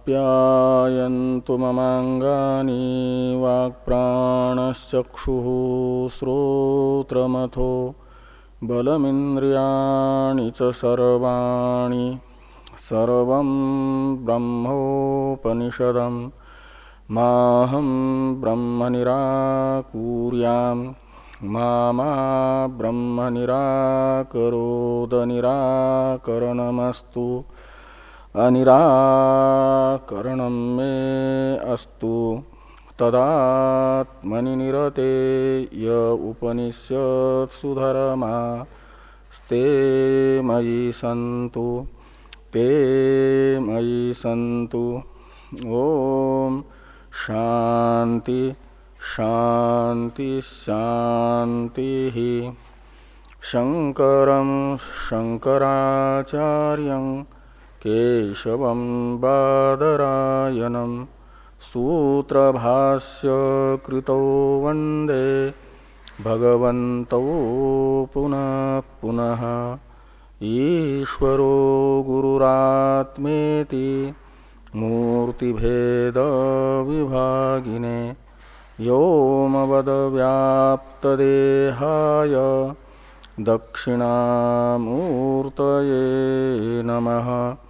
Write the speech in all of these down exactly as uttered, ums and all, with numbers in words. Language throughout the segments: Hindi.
आप्यायन्तु ममाङ्गानि वाक्प्राणश्चक्षुः श्रोत्रमथो बलमिन्द्रियाणि च सर्वाणि सर्वं ब्रह्मोपनिषदं माहं ब्रह्म निराकुर्याम् मा मा ब्रह्म निराकरोद निराकरणमस्तु अनिराकरणं मे अस्तु तदात्मनि निरते य उपनिषत्सु धर्मास्ते मयि सन्तु ते मयि सन्तु। ओम शांति शांति शांति। शंकरं शंकराचार्यं केशवं बादरायणं सूत्रभाष्य कृतो वंदे भगवन्तौ पुनः पुनः। ईश्वरो गुरुरात्मेति मूर्तिभेद विभागिने व्योमवद्व्याप्तदेहाय दक्षिणामूर्तये नमः।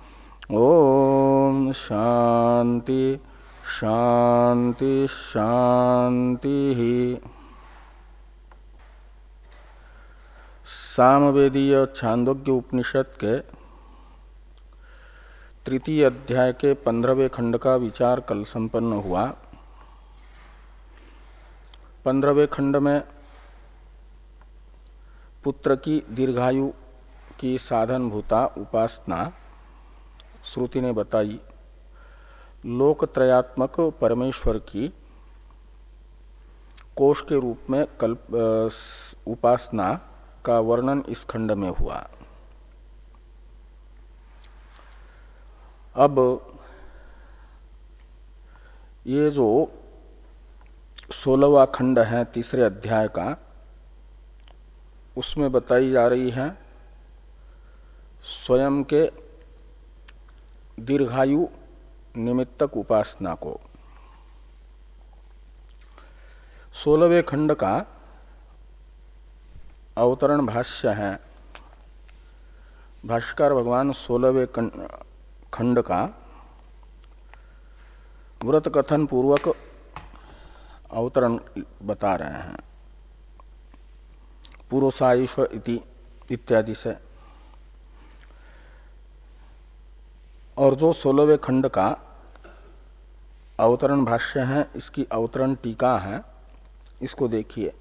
ओम शांति शांति शांति। सामवेदीय छांदोग्य उपनिषद के तृतीय अध्याय के पंद्रहवें खंड का विचार कल संपन्न हुआ। पंद्रहवें खंड में पुत्र की दीर्घायु की साधन भूता उपासना श्रुति ने बताई। लोकत्रयात्मक परमेश्वर की कोश के रूप में कल्प उपासना का वर्णन इस खंड में हुआ। अब ये जो सोलहवां खंड है तीसरे अध्याय का, उसमें बताई जा रही है स्वयं के दीर्घायु निमित्तक उपासना को। सोलहवें खंड का अवतरण भाष्य है। भाष्यकार भगवान सोलहवें खंड का व्रत कथन पूर्वक अवतरण बता रहे हैं पुरुषायुष इति इत्यादि से। और जो सोलहवें खंड का अवतरण भाष्य है, इसकी अवतरण टीका है, इसको देखिए।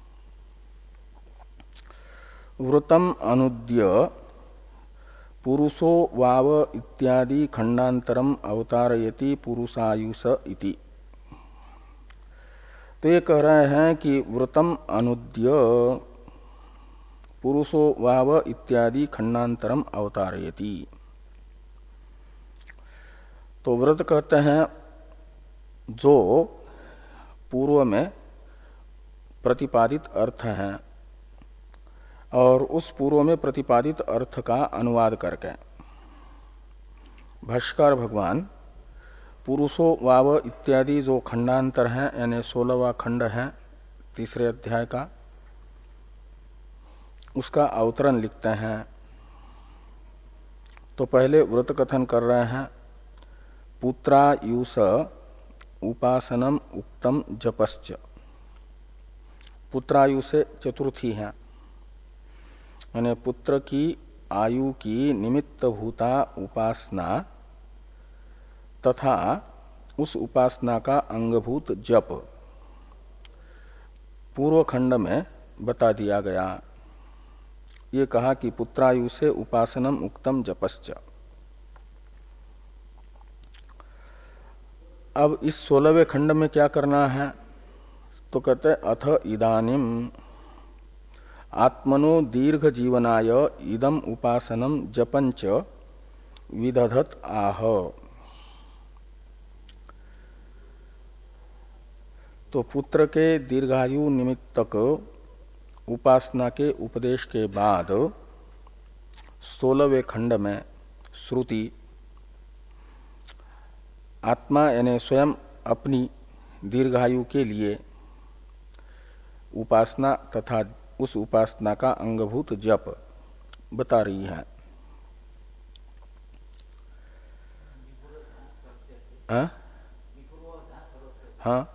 व्रतम अनुद्य पुरुषो वाव इत्यादि खंडांतरम अवतारयति पुरुषायुष इति। तो ये कह रहे हैं कि व्रतम अनुद्य पुरुषो वाव इत्यादि खंडांतरम अवतारयति। तो व्रत कहते हैं जो पूर्व में प्रतिपादित अर्थ है, और उस पूर्व में प्रतिपादित अर्थ का अनुवाद करके भाष्यकार भगवान पुरुषो वाव इत्यादि जो खंडांतर है, यानी सोलहवां खंड है तीसरे अध्याय का, उसका अवतरण लिखते हैं। तो पहले व्रत कथन कर रहे हैं। पुत्रायुष उपासनम उक्तम जपश्च। पुत्रायु से चतुर्थी है, यानी पुत्र की आयु की निमित्त भूता उपासना तथा उस उपासना का अंगभूत जप पूर्व खंड में बता दिया गया। ये कहा कि पुत्रायु से उपासनम उक्तम जपश्च। अब इस सोलहवें खंड में क्या करना है, तो कहते अथ इदानीम आत्मनो दीर्घ जीवनाय इदम उपासनम जपंच विदधत आह। तो पुत्र के दीर्घायु निमित्तक उपासना के उपदेश के बाद सोलहवें खंड में श्रुति आत्मा यानी स्वयं अपनी दीर्घायु के लिए उपासना तथा उस उपासना का अंगभूत जप बता रही है। हाँ हाँ,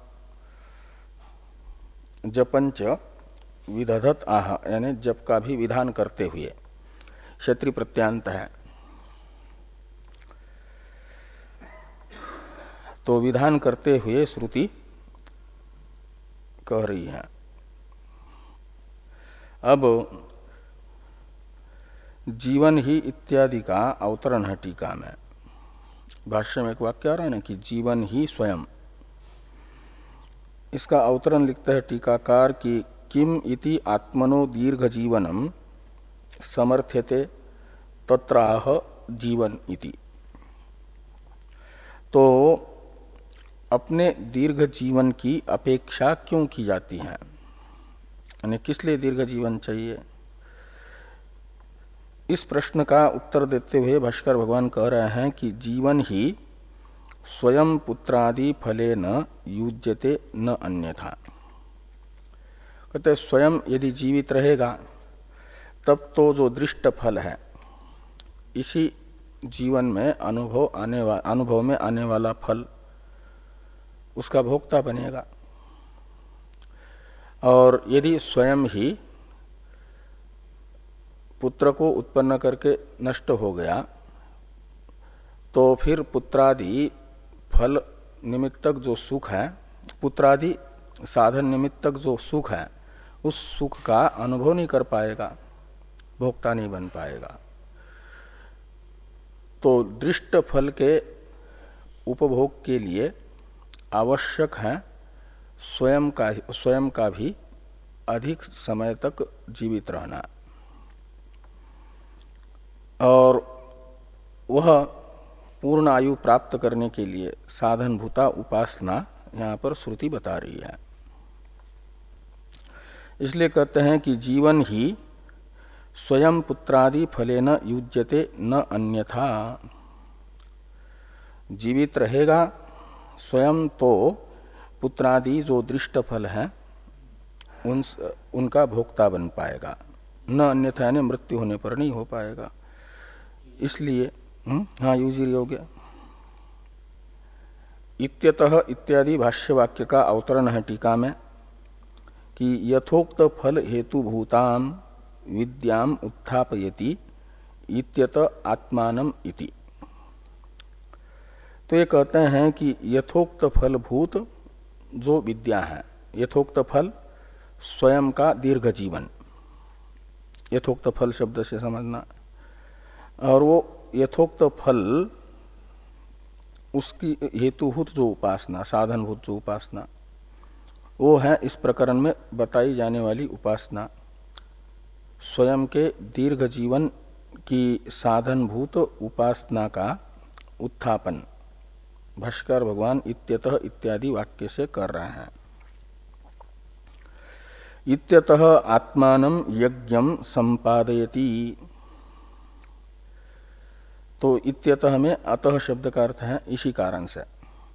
जपंच विदधत आह यानी जप का भी विधान करते हुए, क्षत्रि प्रत्यांत है तो विधान करते हुए श्रुति कह रही है। अब जीवन ही इत्यादि का अवतरण है टीका में। भाष्य में एक वाक्य आ रहा है ना कि जीवन ही स्वयं, इसका अवतरण लिखते हैं टीकाकार कि किम इति आत्मनो दीर्घ जीवनम समर्थ्यते तत्राह जीवन इति। तो अपने दीर्घ जीवन की अपेक्षा क्यों की जाती है, यानी किस लिए दीर्घ जीवन चाहिए? इस प्रश्न का उत्तर देते हुए भास्कर भगवान कह रहे हैं कि जीवन ही स्वयं पुत्रादि फले न युज्यते न अन्यथा। कहते स्वयं यदि जीवित रहेगा तब तो जो दृष्ट फल है इसी जीवन में अनुभव आने वा, अनुभव में आने वाला फल उसका भोक्ता बनेगा। और यदि स्वयं ही पुत्र को उत्पन्न करके नष्ट हो गया तो फिर पुत्रादि फल निमित्तक जो सुख है, पुत्रादि साधन निमित्तक जो सुख है, उस सुख का अनुभव नहीं कर पाएगा, भोक्ता नहीं बन पाएगा। तो दृष्ट फल के उपभोग के लिए आवश्यक है स्वयं का स्वयं का भी अधिक समय तक जीवित रहना। और वह पूर्ण आयु प्राप्त करने के लिए साधनभूता उपासना यहाँ पर श्रुति बता रही है। इसलिए कहते हैं कि जीवन ही स्वयं पुत्रादि फलेन युज्यते न अन्यथा। जीवित रहेगा स्वयं तो पुत्रादि जो दृष्ट फल है उन उनका भोक्ता बन पाएगा, न अन्यथा यानी मृत्यु होने पर नहीं हो पाएगा। इसलिए हाँ युजिर योग्य इत्यतः इत्यादि भाष्य वाक्य का अवतरण है टीका में कि यथोक्त फल हेतु भूताम विद्याम उत्थापयति इत्यत आत्मानम इति। तो ये कहते हैं कि यथोक्त फल भूत जो विद्या है, यथोक्त फल स्वयं का दीर्घ जीवन, यथोक्त फल शब्द से समझना। और वो यथोक्त फल उसकी हेतुभूत जो उपासना, साधनभूत जो उपासना, वो है इस प्रकरण में बताई जाने वाली उपासना। स्वयं के दीर्घ जीवन की साधनभूत उपासना का उत्थापन भाष्कर भगवान इत्यतः इत्यादि वाक्य से कर रहे हैं। इत्यतः आत्मानं यज्ञं संपादयति। तो इत्यतः में अतः शब्द का अर्थ है इसी कारण से,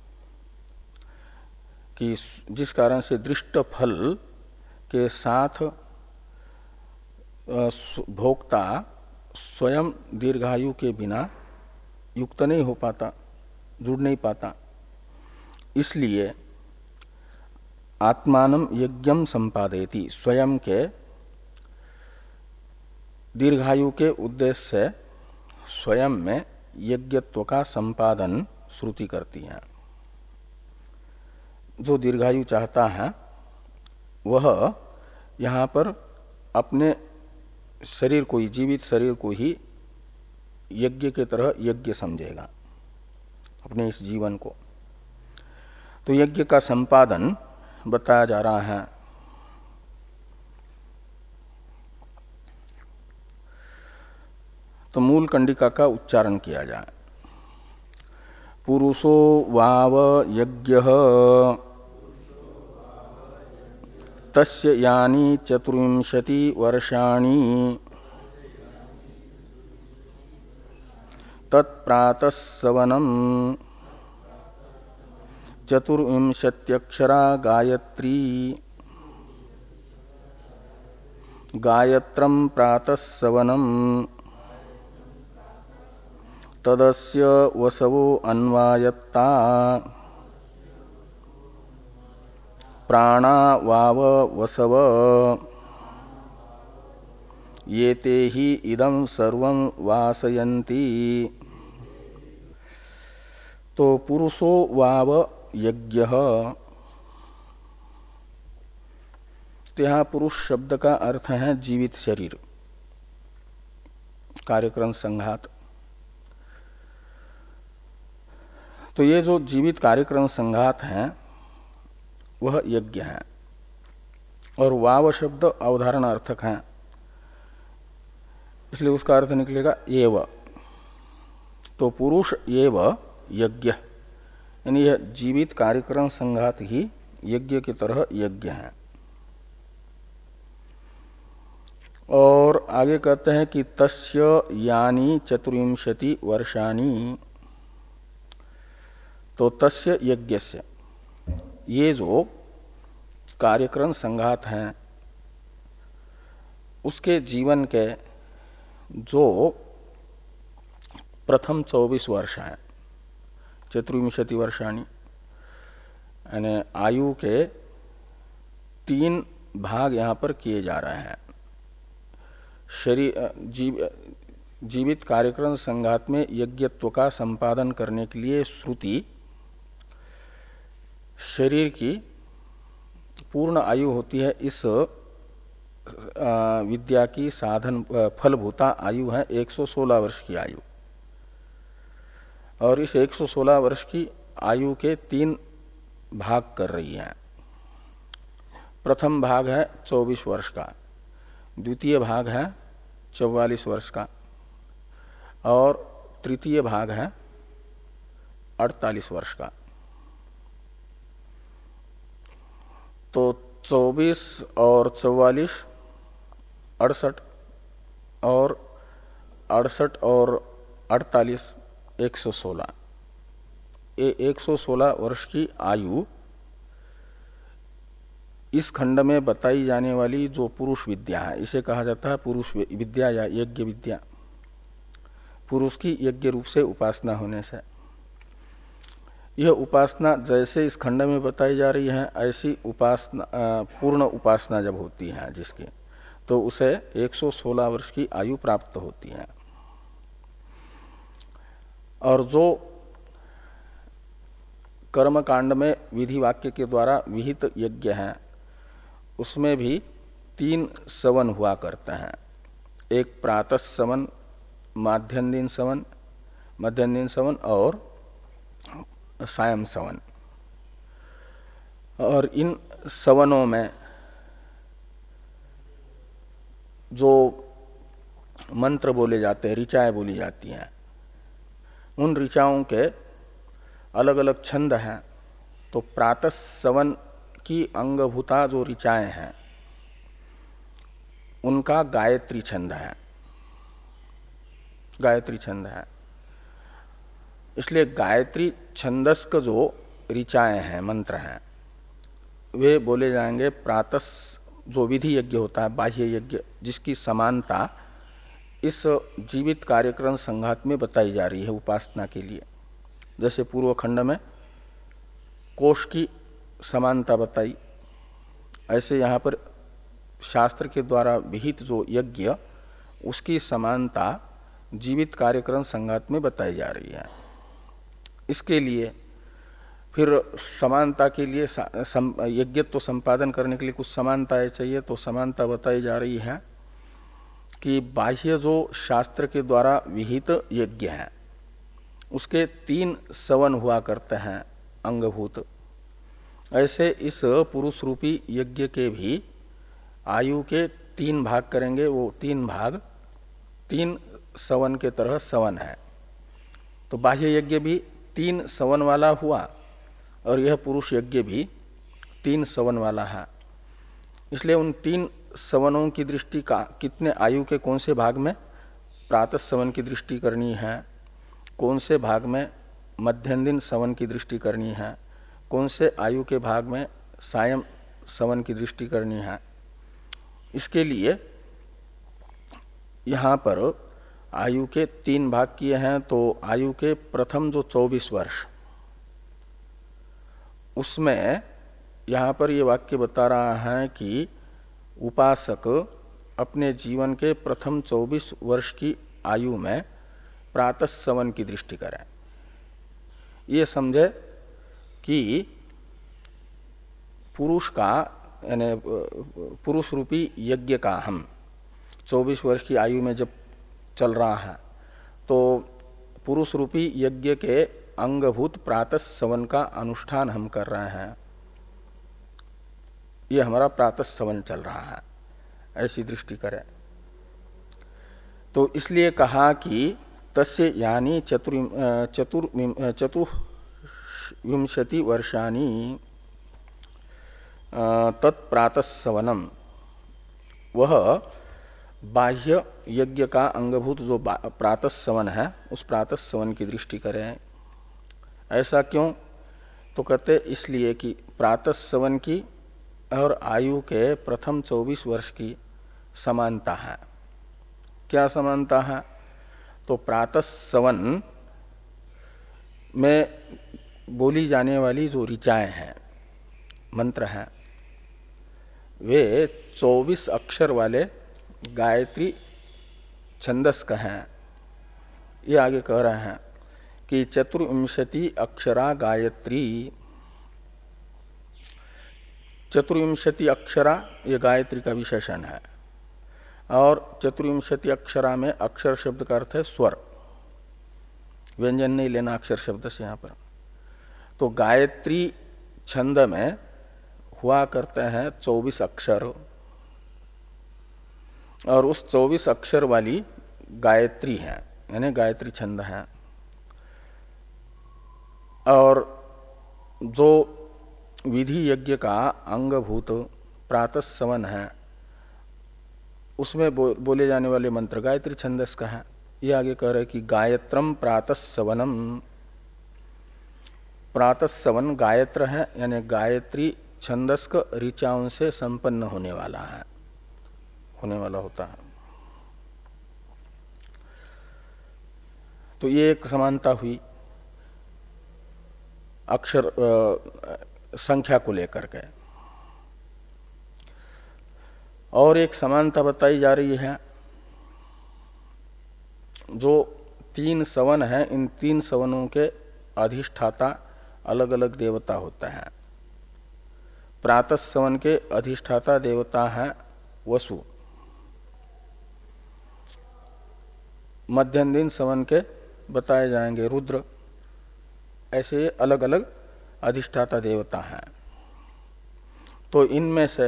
कि जिस कारण से दृष्ट फल के साथ भोक्ता स्वयं दीर्घायु के बिना युक्त नहीं हो पाता, जुड़ नहीं पाता, इसलिए आत्मानं यज्ञं संपादयति, स्वयं के दीर्घायु के उद्देश्य से स्वयं में यज्ञत्व का संपादन श्रुति करती है। जो दीर्घायु चाहता है वह यहाँ पर अपने शरीर को ही, जीवित शरीर को ही यज्ञ के तरह यज्ञ समझेगा, अपने इस जीवन को। तो यज्ञ का संपादन बताया जा रहा है। तो मूल कंडिका का उच्चारण किया जाए। पुरुषो वाव यज्ञः तस्य यानि चतुर्विंशति वर्षाणि तत्प्रातः सवनम् चतुर्विंशत्यक्षरा गायत्री गायत्रं प्रातः सवनम् तदस्य वसवो अन्वायत्ता प्राणा वाव वसव येते ही इदं सर्वं वासयन्ति। तो पुरुषो वाव यज्ञः, तो यहाँ पुरुष शब्द का अर्थ है जीवित शरीर, कार्यक्रम संघात। तो ये जो जीवित कार्यक्रम संघात है वह यज्ञ है, और वाव शब्द अवधारणार्थक है, इसलिए उसका अर्थ निकलेगा एव। तो पुरुष एव यज्ञ, यानी यह जीवित कार्यक्रम संघात ही यज्ञ की तरह यज्ञ है। और आगे कहते हैं कि तस्य यानी चतुर्विंशति वर्षाणी, तो तस्य यज्ञस्य, ये जो कार्यक्रम संघात हैं उसके जीवन के जो प्रथम चौबीस वर्ष हैं, चतुर्विंशति वर्षाणी, यानी आयु के तीन भाग यहाँ पर किए जा रहे हैं। शरीर जीव, जीवित कार्यक्रम संघात में यज्ञत्व का संपादन करने के लिए श्रुति शरीर की पूर्ण आयु होती है, इस विद्या की साधन फलभूता आयु है एक सौ सोलह वर्ष की आयु, और इस एक सौ सोलह वर्ष की आयु के तीन भाग कर रही है। प्रथम भाग है चौबीस वर्ष का, द्वितीय भाग है चौवालीस वर्ष का, और तृतीय भाग है अड़तालीस वर्ष का। तो चौबीस और चौवालीस अड़सठ, और अड़सठ और अड़तालीस एक सौ सोलह, ये एक सौ सोलह वर्ष की आयु इस खंड में बताई जाने वाली जो पुरुष विद्या है, इसे कहा जाता है पुरुष विद्या या यज्ञ विद्या। पुरुष की यज्ञ रूप से उपासना होने से यह उपासना जैसे इस खंड में बताई जा रही है, ऐसी उपासना पूर्ण उपासना जब होती है जिसकी, तो उसे एक सौ सोलह वर्ष की आयु प्राप्त होती है। और जो कर्म कांड में विधि वाक्य के द्वारा विहित यज्ञ है उसमें भी तीन सवन हुआ करते हैं, एक प्रातः सवन, माध्यम दिन सवन, मध्यम दिन सवन और सायं सवन। और इन सवनों में जो मंत्र बोले जाते हैं, ऋचाएं बोली जाती हैं, उन ऋचाओं के अलग अलग छंद हैं। तो प्रातः सवन की अंगभूता जो ऋचाएं हैं उनका गायत्री छंद है, गायत्री छंद है। इसलिए गायत्री छंदस्क जो ऋचाएं हैं, मंत्र हैं, वे बोले जाएंगे प्रातः, जो विधि यज्ञ होता है, बाह्य यज्ञ, जिसकी समानता इस जीवित कार्यक्रम संघात में बताई जा रही है उपासना के लिए। जैसे पूर्व खंड में कोश की समानता बताई, ऐसे यहाँ पर शास्त्र के द्वारा विहित जो यज्ञ, उसकी समानता जीवित कार्यक्रम संघात में बताई जा रही है। इसके लिए फिर समानता के लिए यज्ञत्व संपादन करने के लिए कुछ समानताएं चाहिए, तो समानता बताई जा रही है कि बाह्य जो शास्त्र के द्वारा विहित यज्ञ है उसके तीन सवन हुआ करते हैं अंगभूत। ऐसे इस पुरुष रूपी यज्ञ के भी आयु के तीन भाग करेंगे, वो तीन भाग तीन सवन के तरह सवन है। तो बाह्य यज्ञ भी तीन सवन वाला हुआ और यह पुरुष यज्ञ भी तीन सवन वाला है। इसलिए उन तीन सवनों की दृष्टि का कितने आयु के कौन से भाग में प्रातः सवन की दृष्टि करनी है, कौन से भाग में मध्यम दिन सवन की दृष्टि करनी है, कौन से आयु के भाग में सायं सवन की दृष्टि करनी है। इसके लिए यहाँ पर आयु के तीन भाग किए हैं। तो आयु के प्रथम जो चौबीस वर्ष, उसमें यहाँ पर ये वाक्य बता रहा है कि उपासक अपने जीवन के प्रथम चौबीस वर्ष की आयु में प्रातः सवन की दृष्टि करें। ये समझे कि पुरुष का यानी पुरुष रूपी यज्ञ का हम चौबीस वर्ष की आयु में जब चल रहा है तो पुरुष रूपी यज्ञ के अंगभूत प्रातः सवन का अनुष्ठान हम कर रहे हैं। ये हमारा प्रातः सवन चल रहा है, ऐसी दृष्टि करें। तो इसलिए कहा कि तस्य यानी चतुर चतुर चतुर्विंशति वर्षाणी तत्प्रातः सवनम, वह बाह्य यज्ञ का अंगभूत जो प्रातः सवन है उस प्रातः सवन की दृष्टि करें। ऐसा क्यों? तो कहते इसलिए कि प्रातः सवन की और आयु के प्रथम चौबीस वर्ष की समानता है। क्या समानता है? तो प्रातः सवन में बोली जाने वाली जो ऋचाएं हैं, मंत्र हैं, वे चौबीस अक्षर वाले गायत्री छंदस का हैं। ये आगे कह रहे हैं कि चतुर्विंशति अक्षरा गायत्री, चतुर्विंशति अक्षरा ये गायत्री का विशेषण है। और चतुर्विंशति अक्षरा में अक्षर शब्द का अर्थ है स्वर, व्यंजन नहीं लेना अक्षर शब्द से यहाँ पर। तो गायत्री छंद में हुआ करते हैं चौबीस अक्षर, और उस चौबीस अक्षर वाली गायत्री है, यानी गायत्री छंद है। और जो विधि यज्ञ का अंगभूत प्रातः सवन है उसमें बो, बोले जाने वाले मंत्र गायत्री छंदस का है। ये आगे कह रहे कि गायत्रम प्रातः सवनम, प्रातः सवन गायत्र है, यानी गायत्री छंदस का ऋचाओं से संपन्न होने वाला है, होने वाला होता है। तो ये एक समानता हुई अक्षर आ, संख्या को लेकर के। और एक समानता बताई जा रही है, जो तीन सवन है, इन तीन सवनों के अधिष्ठाता अलग अलग देवता होते हैं। प्रातः सवन के अधिष्ठाता देवता है वसु, मध्यम दिन सवन के बताए जाएंगे रुद्र, ऐसे अलग अलग अधिष्ठाता देवता हैं। तो इनमें से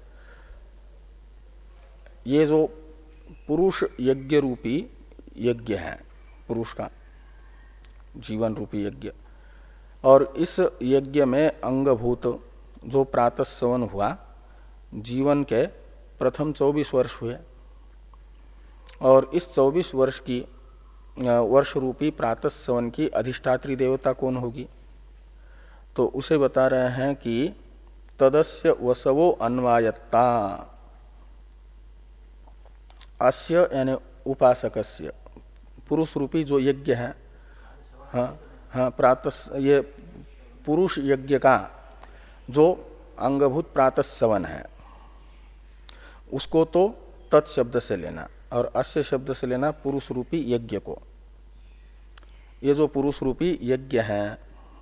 ये जो पुरुष यज्ञ रूपी यज्ञ है, पुरुष का जीवन रूपी यज्ञ, और इस यज्ञ में अंगभूत जो प्रातः सवन हुआ, जीवन के प्रथम चौबीस वर्ष हुए, और इस चौबीस वर्ष की वर्ष रूपी प्रातः सवन की अधिष्ठात्री देवता कौन होगी? तो उसे बता रहे हैं कि तदस्य वसवो अन्वायत्ता, अस्य यानी उपासकस्य, पुरुष रूपी जो यज्ञ है, हाँ हाँ प्रातः, ये पुरुष यज्ञ का जो अंगभूत प्रातः सवन है उसको तो तत्शब्द से लेना, और अस्य शब्द से लेना पुरुष रूपी यज्ञ को। ये जो पुरुष रूपी यज्ञ है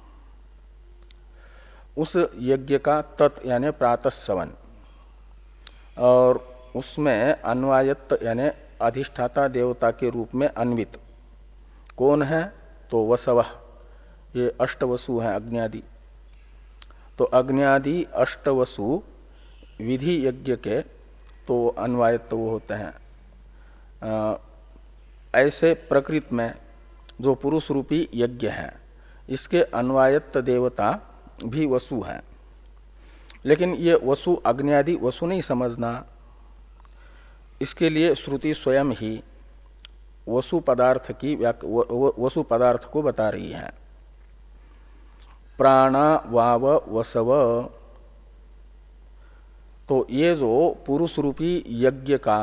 उस यज्ञ का तत् यानी प्रातः सवन, और उसमें अन्वायत्त यानी अधिष्ठाता देवता के रूप में अन्वित कौन है? तो वसव, ये अष्टवसु हैं अग्न्यादि। तो अग्न्यादि अष्टवसु विधि यज्ञ के तो अन्वायत्त वो होते हैं। आ, ऐसे प्रकृति में जो पुरुष रूपी यज्ञ है इसके अन्वायत्त देवता भी वसु हैं। लेकिन ये वसु अग्न्यादि वसु नहीं समझना, इसके लिए श्रुति स्वयं ही वसु पदार्थ की वसु पदार्थ को बता रही है। प्राणा वाव वसव, तो ये जो पुरुष रूपी यज्ञ का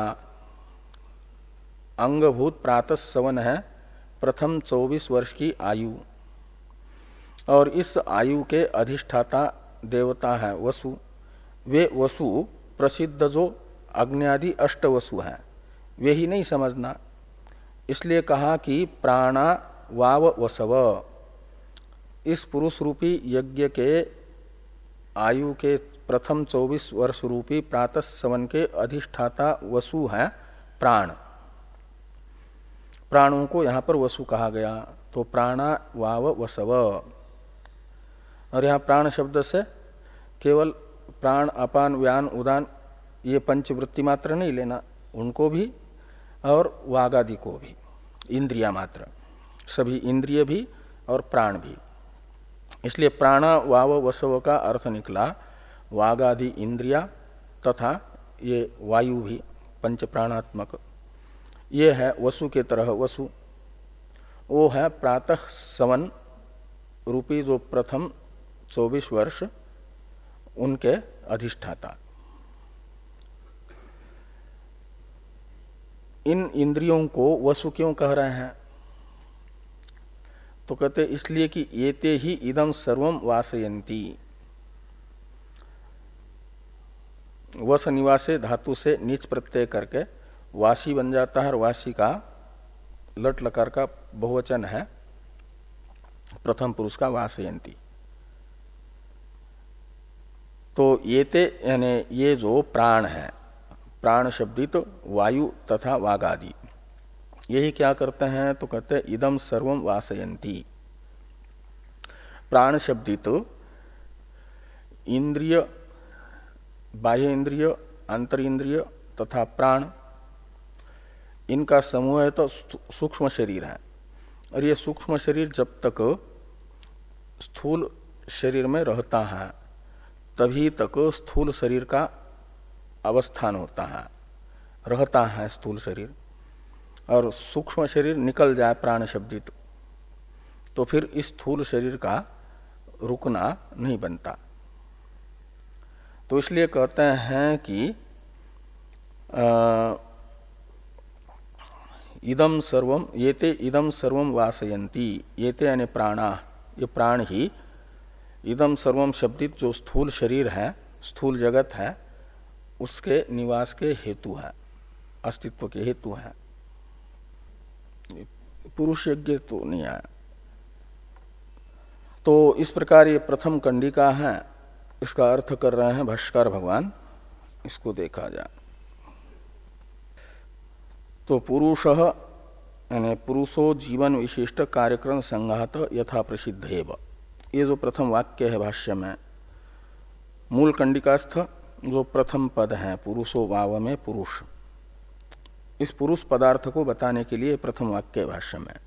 अंगभूत प्रातः सवन है प्रथम चौबीस वर्ष की आयु, और इस आयु के अधिष्ठाता देवता है वसु, वे वसु प्रसिद्ध जो अग्नि अष्ट वसु हैं वे ही नहीं समझना। इसलिए कहा कि प्राणा वाव वसव, इस पुरुष रूपी यज्ञ के आयु के प्रथम चौबीस वर्ष रूपी प्रातः सवन के अधिष्ठाता वसु हैं प्राण। प्राणों को यहां पर वसु कहा गया, तो प्राणा वाव वसव। और यहां प्राण शब्द से केवल प्राण अपान व्यान उदान ये पंचवृत्ति मात्र नहीं लेना, उनको भी और वागादि को भी, इंद्रिया मात्र, सभी इंद्रिय भी और प्राण भी। इसलिए प्राण वाव वसव का अर्थ निकला वागादि इंद्रिया तथा ये वायु भी पंच प्राणात्मक, ये है वसु के तरह वसु। वो है प्रातः सवन रूपी जो प्रथम चौबीस वर्ष उनके अधिष्ठाता। इन इंद्रियों को वसु क्यों कह रहे हैं? तो कहते इसलिए कि एते ही इदम सर्वम वासयन्ति। वस निवासे धातु से नीच प्रत्यय करके वासी बन जाता है, और वासी का लट लकार का बहुवचन है प्रथम पुरुष का वासयन्ति। तो येते यानी ये जो प्राण है, प्राण शब्दित तो वायु तथा वागादि, यही क्या करते हैं? तो कहते हैं इदम सर्वम वासयन्ति। प्राण शब्दित तो इंद्रिय, बाह्य इंद्रिय, अंतर इंद्रिय तथा प्राण, इनका समूह है तो सूक्ष्म शरीर है। और ये सूक्ष्म शरीर जब तक स्थूल शरीर में रहता है तभी तक स्थूल शरीर का अवस्थान होता है, रहता है स्थूल शरीर। और सूक्ष्म शरीर निकल जाए प्राण शब्दित तो फिर इस स्थूल शरीर का रुकना नहीं बनता। तो इसलिए कहते हैं कि आ, इदम सर्वम येते इदम सर्वम वासयन्ति। येते यानी प्राणा, ये प्राण ही इदम सर्वम शब्दित जो स्थूल शरीर है, स्थूल जगत है, उसके निवास के हेतु है, अस्तित्व के हेतु है। पुरुष यज्ञ तो नहीं आया। तो इस प्रकार ये प्रथम कंडिका है, इसका अर्थ कर रहे हैं भाष्यकार भगवान। इसको देखा जाए तो पुरुष यानी पुरुषो जीवन विशिष्ट कार्यक्रम संघात यथा प्रसिद्धेव, ये जो प्रथम वाक्य है भाष्य में, मूल कंडिकास्थ जो प्रथम पद है पुरुषो वाव में पुरुष, इस पुरुष पदार्थ को बताने के लिए प्रथम वाक्य भाष्य में।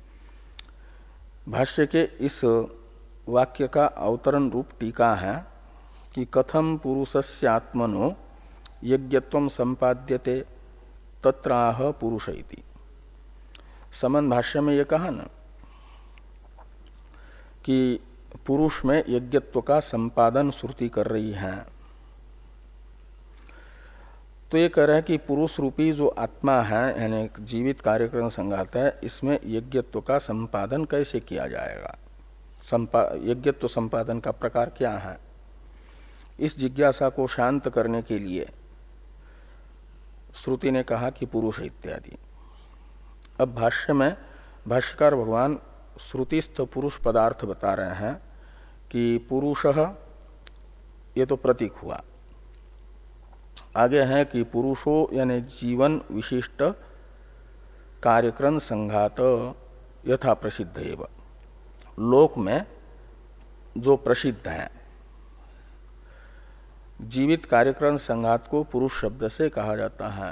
भाष्य के इस वाक्य का अवतरण रूप टीका है कि कथम पुरुषस्य आत्मनो यज्ञत्वं संपाद्यते तत्राह पुरुष इति। समन भाष्य में ये कहा ना कि पुरुष में यज्ञत्व का संपादन श्रुति कर रही है, तो ये कह रहा है कि पुरुष रूपी जो आत्मा है यानी जीवित कार्यक्रम संघात है, इसमें यज्ञत्व का संपादन कैसे किया जाएगा, संपा यज्ञत्व संपादन का प्रकार क्या है, इस जिज्ञासा को शांत करने के लिए श्रुति ने कहा कि पुरुष इत्यादि। अब भाष्य में भाष्यकार भगवान श्रुतिस्थ पुरुष पदार्थ बता रहे हैं कि पुरुषः, ये तो प्रतीक हुआ। आगे है कि पुरुषो यानी जीवन विशिष्ट कार्यक्रम संघात यथा प्रसिद्ध एव, लोक में जो प्रसिद्ध है। जीवित कार्यक्रम संघात को पुरुष शब्द से कहा जाता है,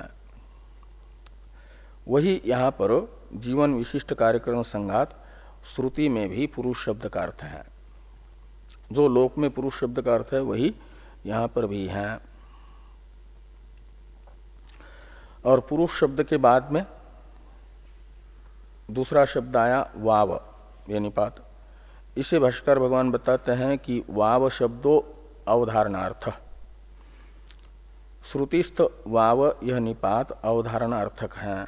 वही यहां पर जीवन विशिष्ट कार्यक्रम संघात श्रुति में भी पुरुष शब्द का अर्थ है। जो लोक में पुरुष शब्द का अर्थ है वही यहां पर भी है। और पुरुष शब्द के बाद में दूसरा शब्द आया वाव, ये निपात। इसे भाष्कर भगवान बताते हैं कि वाव शब्दो अवधारणार्थ, श्रुतिस्थ वाव यह निपात अवधारणार्थक है।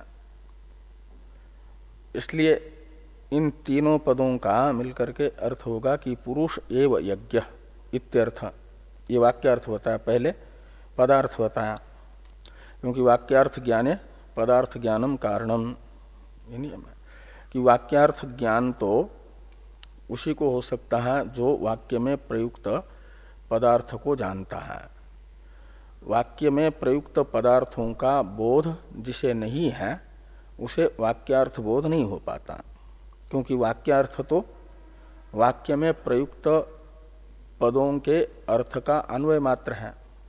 इसलिए इन तीनों पदों का मिलकर के अर्थ होगा कि पुरुष एव यज्ञ इत्यर्थ। ये वाक्यार्थ बताया, पहले पदार्थ बताया, क्योंकि वाक्यार्थ ज्ञाने पदार्थ ज्ञानम कारणम, ये नियम है कि वाक्यार्थ ज्ञान तो उसी को हो सकता है जो वाक्य में प्रयुक्त पदार्थ को जानता है। वाक्य में प्रयुक्त पदार्थों का बोध जिसे नहीं है उसे वाक्यार्थ बोध नहीं हो पाता, क्योंकि वाक्यार्थ तो वाक्य में प्रयुक्त पदों के अर्थ का अन्वय मात्र है।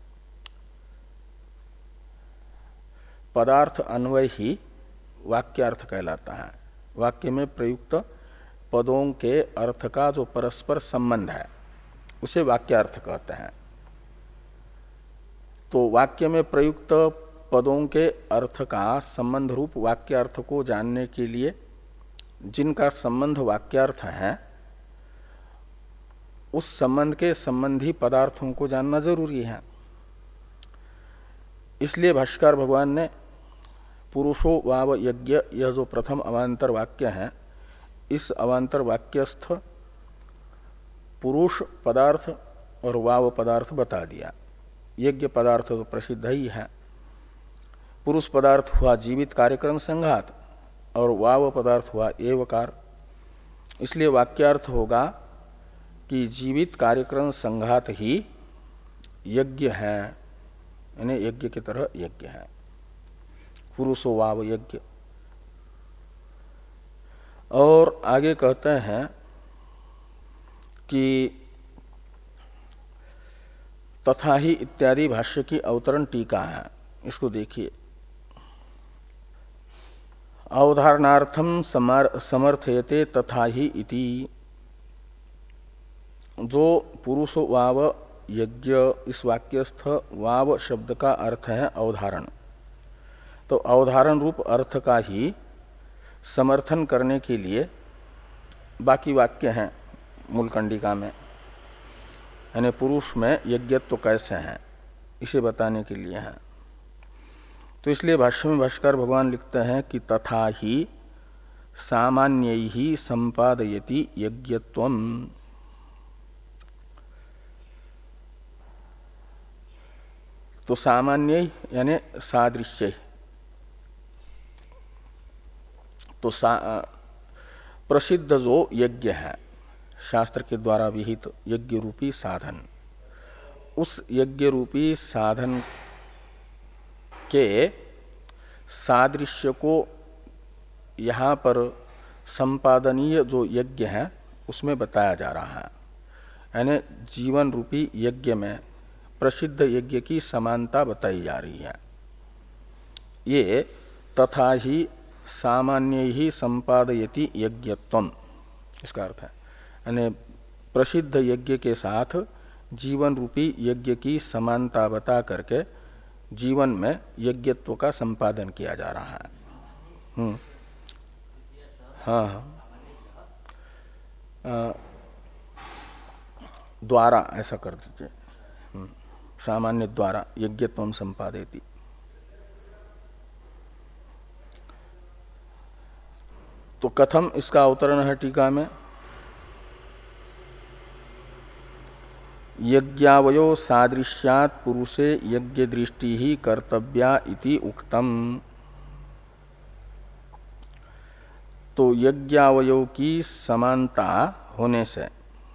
पदार्थ अन्वय ही वाक्यार्थ कहलाता है। वाक्य में प्रयुक्त पदों के अर्थ का जो परस्पर संबंध है उसे वाक्यार्थ कहते हैं। तो वाक्य में प्रयुक्त पदों के अर्थ का संबंध रूप वाक्यार्थ को जानने के लिए जिनका संबंध वाक्यार्थ है, उस संबंध के संबंधी पदार्थों को जानना जरूरी है। इसलिए भाष्यकार भगवान ने पुरुषो वाव यज्ञ, यह जो प्रथम अवांतर वाक्य है, इस अवांतर वाक्यस्थ पुरुष पदार्थ और वाव पदार्थ बता दिया। यज्ञ पदार्थ तो प्रसिद्ध ही है। पुरुष पदार्थ हुआ जीवित कार्यक्रम संघात और वाव पदार्थ हुआ एवकार। इसलिए वाक्यार्थ होगा कि जीवित कार्यक्रम संघात ही यज्ञ है, यानी यज्ञ की तरह यज्ञ है, पुरुषो वाव यज्ञ। और आगे कहते हैं कि तथा ही इत्यादि भाष्य की अवतरण टीका है, इसको देखिए। अवधारणार्थम समर्थयते तथा ही इति, जो पुरुष वाव यज्ञ इस वाक्यस्थ वाव शब्द का अर्थ है अवधारण, तो अवधारण रूप अर्थ का ही समर्थन करने के लिए बाकी वाक्य हैं मूल कंडिका में, यानी पुरुष में यज्ञत्व तो कैसे है इसे बताने के लिए है। तो इसलिए भाष्य में भाष्कर भगवान लिखते हैं कि तथा ही सामान्य ही संपादयति यज्ञत्वम। तो सामान्य यानी सादृश्य, तो सा, प्रसिद्ध जो यज्ञ है शास्त्र के द्वारा विहित यज्ञ रूपी साधन, उस यज्ञ रूपी साधन के सादृश्य को यहाँ पर संपादनीय जो यज्ञ है उसमें बताया जा रहा है। यानी जीवन रूपी यज्ञ में प्रसिद्ध यज्ञ की समानता बताई जा रही है। ये तथा ही सामान्य ही संपादयति यज्ञत्वम, इसका अर्थ है यानी प्रसिद्ध यज्ञ के साथ जीवन रूपी यज्ञ की समानता बता करके जीवन में यज्ञत्व का संपादन किया जा रहा है। हम्म हाँ हाँ द्वारा ऐसा कर दीजिए, सामान्य द्वारा यज्ञत्वम संपादयति। तो कथम इसका अवतरण है टीका में, यज्ञावयो सादृश्यात् पुरुषे यज्ञ दृष्टि ही कर्तव्या इति उक्तम। तो यज्ञावयो की समानता होने से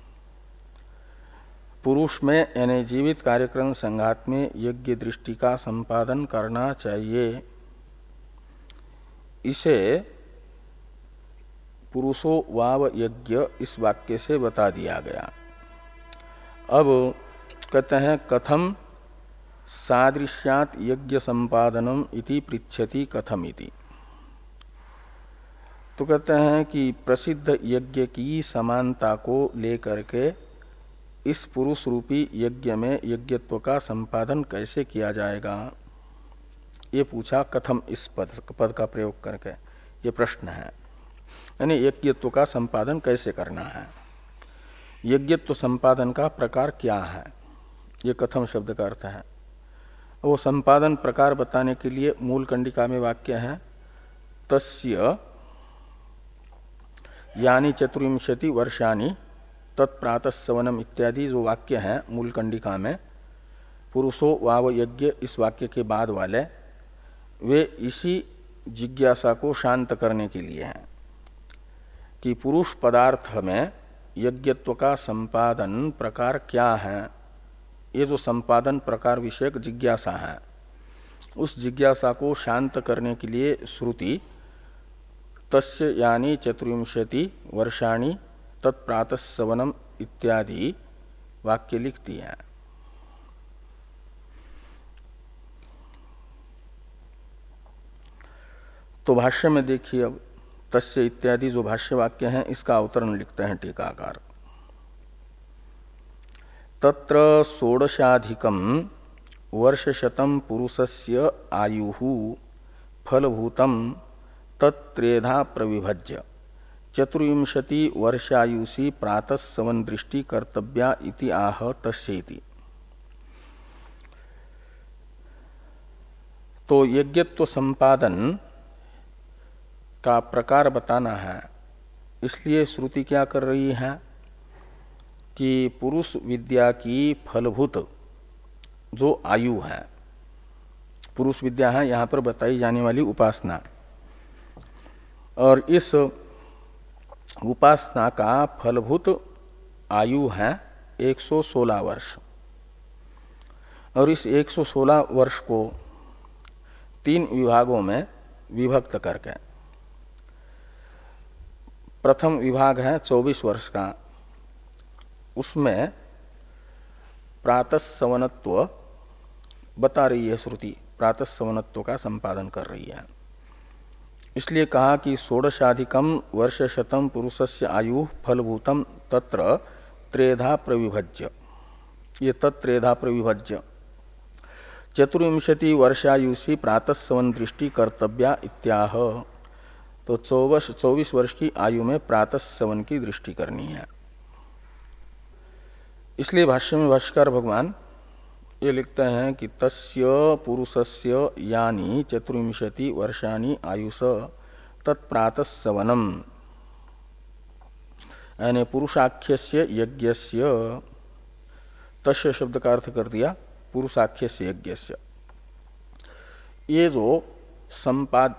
पुरुष में यानी जीवित कार्यक्रम संघात में यज्ञ दृष्टि का संपादन करना चाहिए। इसे पुरुषो वाव यज्ञ इस वाक्य से बता दिया गया। अब कहते हैं कथम सादृश्यात यज्ञ संपादनम इति पृच्छति कथम इति। तो कहते हैं कि प्रसिद्ध यज्ञ की समानता को लेकर के इस पुरुष रूपी यज्ञ में यज्ञत्व का संपादन कैसे किया जाएगा, ये पूछा कथम इस पद, पद का प्रयोग करके, ये प्रश्न है। यानी यज्ञत्व का संपादन कैसे करना है। यज्ञत्व संपादन का प्रकार क्या है, ये कथम शब्द का अर्थ है। वो संपादन प्रकार बताने के लिए मूल कंडिका में वाक्य है तस्य यानी चतुर्विंशति वर्षाणि तत्प्रातः सवनम इत्यादि जो वाक्य है मूल कंडिका में, पुरुषो वाव यज्ञ इस वाक्य के बाद वाले, वे इसी जिज्ञासा को शांत करने के लिए हैं कि पुरुष पदार्थ में यज्ञत्व का संपादन प्रकार क्या है। ये जो संपादन प्रकार विषयक जिज्ञासा है, उस जिज्ञासा को शांत करने के लिए श्रुति तस्य यानी चतुर्विंशति वर्षाणि तत्प्रातः सवनम इत्यादि वाक्य लिखती है। तो भाष्य में देखिए, अब तस्य इत्यादि जो भाष्य वाक्य है इसका अवतरण लिखते हैं टीकाकार। तत्र षोडशाधिकम वर्षशतम पुरुषस्य आयुः फलभूतम तत्रेधा प्रविभज्य चतुर्विंशति वर्षायुषी प्रातः सवन दृष्टि कर्तव्या इति आह तस्येति। तो यज्ञत्व संपादन का प्रकार बताना है, इसलिए श्रुति क्या कर रही है कि पुरुष विद्या की फलभूत जो आयु है, पुरुष विद्या है यहां पर बताई जाने वाली उपासना, और इस उपासना का फलभूत आयु है एक सौ सोलह वर्ष। और इस एक सौ सोलह वर्ष को तीन विभागों में विभक्त करके, प्रथम विभाग है चौबीस वर्ष का, उसमें प्रातः सवनत्व बता रही है श्रुति, प्रातः सवनत्व का संपादन कर रही है। इसलिए कहा कि षोडशाधिकम वर्षशतम पुरुषस्य आयु फलभूतम तत्र त्रेधा प्रविभज्य, ये तत्रेधा प्रविभज्य चतुर्विंशति वर्षायुषी प्रातः सवन दृष्टि कर्तव्या इत्याह। तो चौबीस चौबीस वर्ष की आयु में प्रातः सवन की दृष्टि करनी है। इसलिए भाष्य में भाष्यकार भगवान ये लिखते हैं कि तस्य पुरुषस्य यानी चतुर्विंशति वर्षाणि आयुष तत्प्रातः सवनम, यानी पुरुषाख्यस्य यज्ञस्य, तस्य शब्द का अर्थ कर दिया पुरुषाख्यस्य यज्ञस्य। ये जो संपाद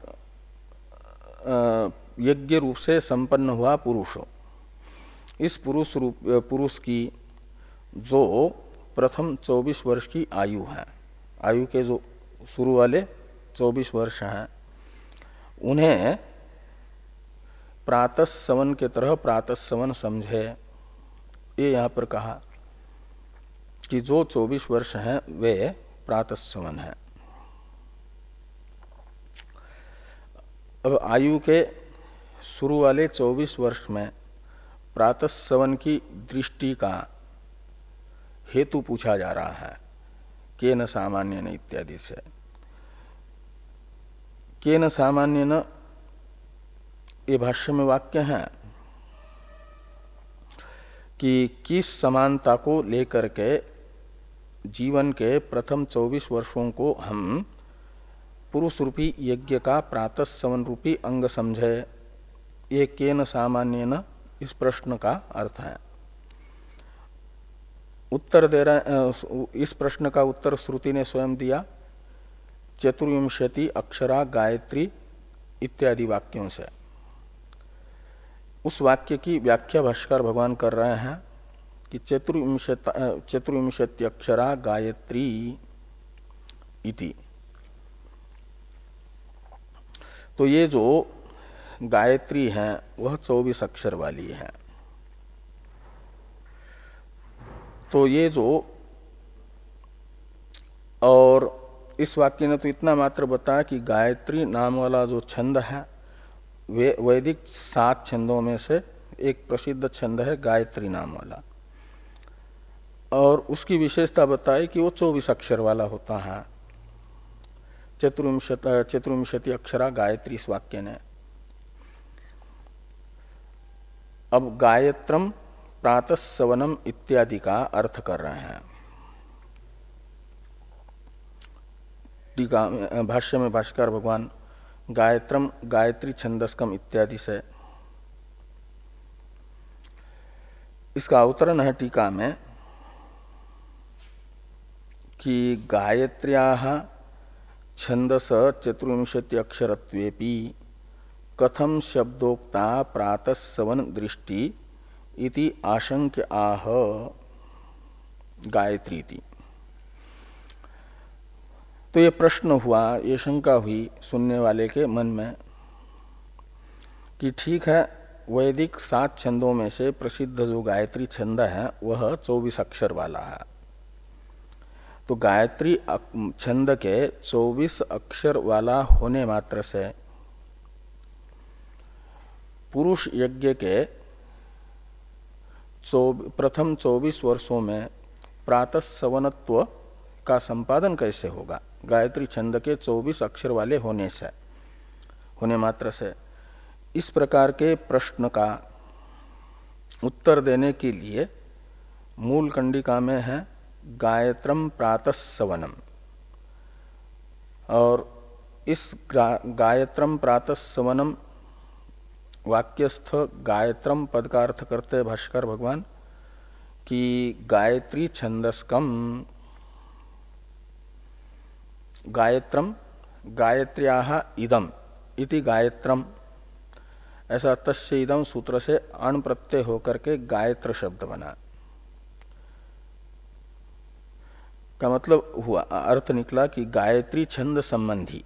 यज्ञ रूप से संपन्न हुआ पुरुष, इस पुरुष रूप पुरुष की जो प्रथम चौबीस वर्ष की आयु है, आयु के जो शुरू वाले चौबीस वर्ष हैं, उन्हें प्रातः सवन के तरह प्रातः सवन समझे। ये यहाँ पर कहा कि जो चौबीस वर्ष हैं वे प्रातः सवन है। अब आयु के शुरू वाले चौबीस वर्ष में प्रातः सवन की दृष्टि का हेतु पूछा जा रहा है, केन सामान्यन इत्यादि से। केन सामान्यन ये भाष्य में वाक्य है कि किस समानता को लेकर के जीवन के प्रथम चौबीस वर्षों को हम पुरुष रूपी यज्ञ का प्रातः सवन रूपी अंग समझे। ये केन सामान्यन इस प्रश्न का अर्थ है। उत्तर दे रहा, इस प्रश्न का उत्तर श्रुति ने स्वयं दिया चतुर्विंशति अक्षरा गायत्री इत्यादि वाक्यों से। उस वाक्य की व्याख्या भाष्कर भगवान कर रहे हैं कि चतुर्विंशत चतुर्विंशति अक्षरा गायत्री इति। तो ये जो गायत्री है वह चौबीस अक्षर वाली है। तो ये जो, और इस वाक्य ने तो इतना मात्र बताया कि गायत्री नाम वाला जो छंद है वे वैदिक सात छंदों में से एक प्रसिद्ध छंद है गायत्री नाम वाला, और उसकी विशेषता बताई कि वो चौबीस अक्षर वाला होता है। चतुर्विंशत चतुर्विंशति अक्षरा गायत्री इस वाक्य ने। अब गायत्रम प्रातः सवनम इत्यादि का अर्थ कर रहे हैं। टीका में, भाष्य में भाष्यकार भगवान गायत्रम गायत्री छंदस्कम इत्यादि से, इसका अवतरण है टीका में कि गायत्र्याः छंदस चतुर्विंशति अक्षरत्वेपि कथम शब्दोक्ता प्रातः सवन दृष्टि इति आशंक्य आह गायत्री थी। तो ये प्रश्न हुआ, ये शंका हुई सुनने वाले के मन में कि ठीक है, वैदिक सात छंदों में से प्रसिद्ध जो गायत्री छंद है वह चौबीस अक्षर वाला है। तो गायत्री छंद के चौबीस अक्षर वाला होने मात्र से पुरुष यज्ञ के प्रथम चौबीस वर्षों में प्रातः सवनत्व का संपादन कैसे होगा? गायत्री छंद के चौबीस अक्षर वाले होने से होने मात्र से। इस प्रकार के प्रश्न का उत्तर देने के लिए मूल कंडिका में है गायत्रम प्रातः सवनम, और इस गायत्रम प्रातः सवनम वाक्यस्थ गायत्रम पद का अर्थ करते भाष्कर भगवान कि गायत्री छंदस्कम, गायत्रम गायत्र्याः इदम इति गायत्रम, ऐसा तस्य इदम सूत्र से अण प्रत्यय होकर के गायत्र शब्द बना। का मतलब हुआ, अर्थ निकला कि गायत्री छंद संबंधी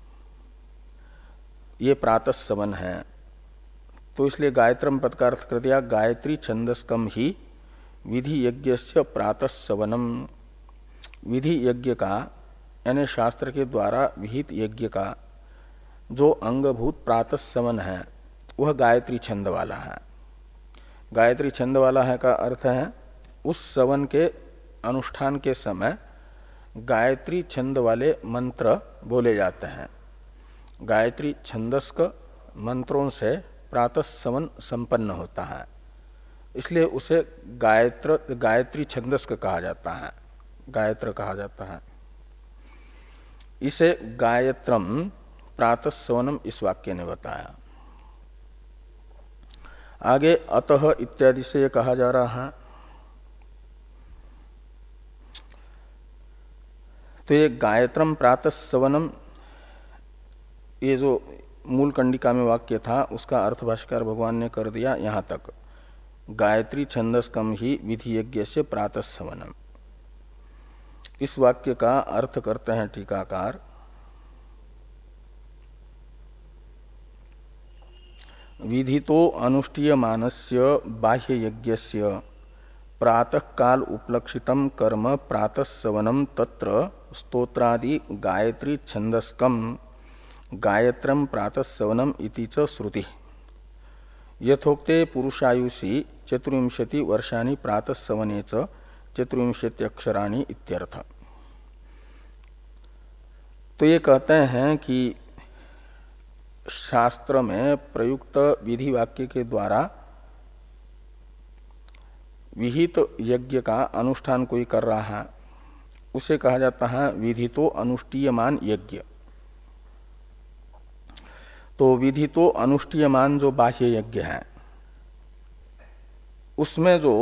ये प्रातः सवन है, तो इसलिए गायत्रम पद का अर्थ कर दिया गायत्री छंदस्कम ही विधि यज्ञस्य प्रातः सवनम। विधि यज्ञ का यानी शास्त्र के द्वारा विहित यज्ञ का जो अंगभूत प्रातः सवन है वह गायत्री छंद वाला है। गायत्री छंद वाला है का अर्थ है उस सवन के अनुष्ठान के समय गायत्री छंद वाले मंत्र बोले जाते हैं। गायत्री छंदस्क मंत्रों से प्रातः सवन संपन्न होता है, इसलिए उसे गायत्र गायत्री छंदस्क कहा जाता है, गायत्र कहा जाता है। इसे गायत्रम प्रातः सवनम इस वाक्य ने बताया। आगे अतः इत्यादि से यह कहा जा रहा है। तो ये गायत्रम प्रातः सवनम, ये जो मूल कंडिका में वाक्य था उसका अर्थ भाष्यकार भगवान ने कर दिया यहां तक, गायत्री छंदस्कम ही विधि यज्ञ से प्रातः सवनम। इस वाक्य का अर्थ करते हैं टीकाकार, विधितो अनुष्ठीयमानस्य बाह्य यज्ञस्य प्रातः काल उपलक्षितम कर्म प्रातः सवनम तत्र स्तोत्रादि गायत्री छंदस्कम गायत्रम प्रातः सवनम इति च श्रुति यथोक्ते पुरुषायुषी चतुर्विंशति वर्षाणि प्रातः सवने च चतुर्विंशति अक्षराणि इत्यर्थ। तो ये कहते हैं कि शास्त्र में प्रयुक्त विधि वाक्य के द्वारा विहित तो यज्ञ का अनुष्ठान कोई कर रहा है उसे कहा जाता है विधितो अनुष्ठीयमान यज्ञ। तो विधितो अनुष्ठीयमान जो बाह्य यज्ञ है उसमें जो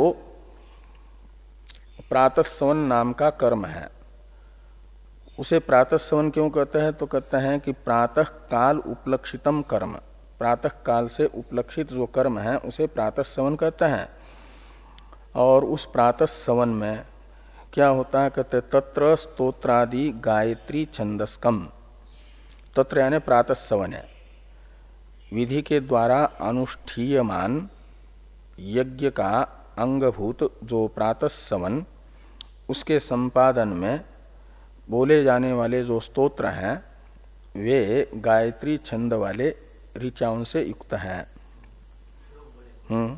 प्रातः सवन नाम का कर्म है उसे प्रातः सवन क्यों कहते हैं? तो कहते हैं कि प्रातः काल उपलक्षितम कर्म, प्रातः काल से उपलक्षित जो कर्म है उसे प्रातः सवन कहते हैं। और उस प्रातः सवन में क्या होता है? कहते तत्र स्तोत्रादि गायत्री छंदस्कम, तत्र यानी प्रातः सवन है, विधि के द्वारा अनुष्ठीयमान यज्ञ का अंगभूत जो प्रातः सवन, उसके संपादन में बोले जाने वाले जो स्तोत्र हैं वे गायत्री छंद वाले ऋचाओं से युक्त हैं। हम्म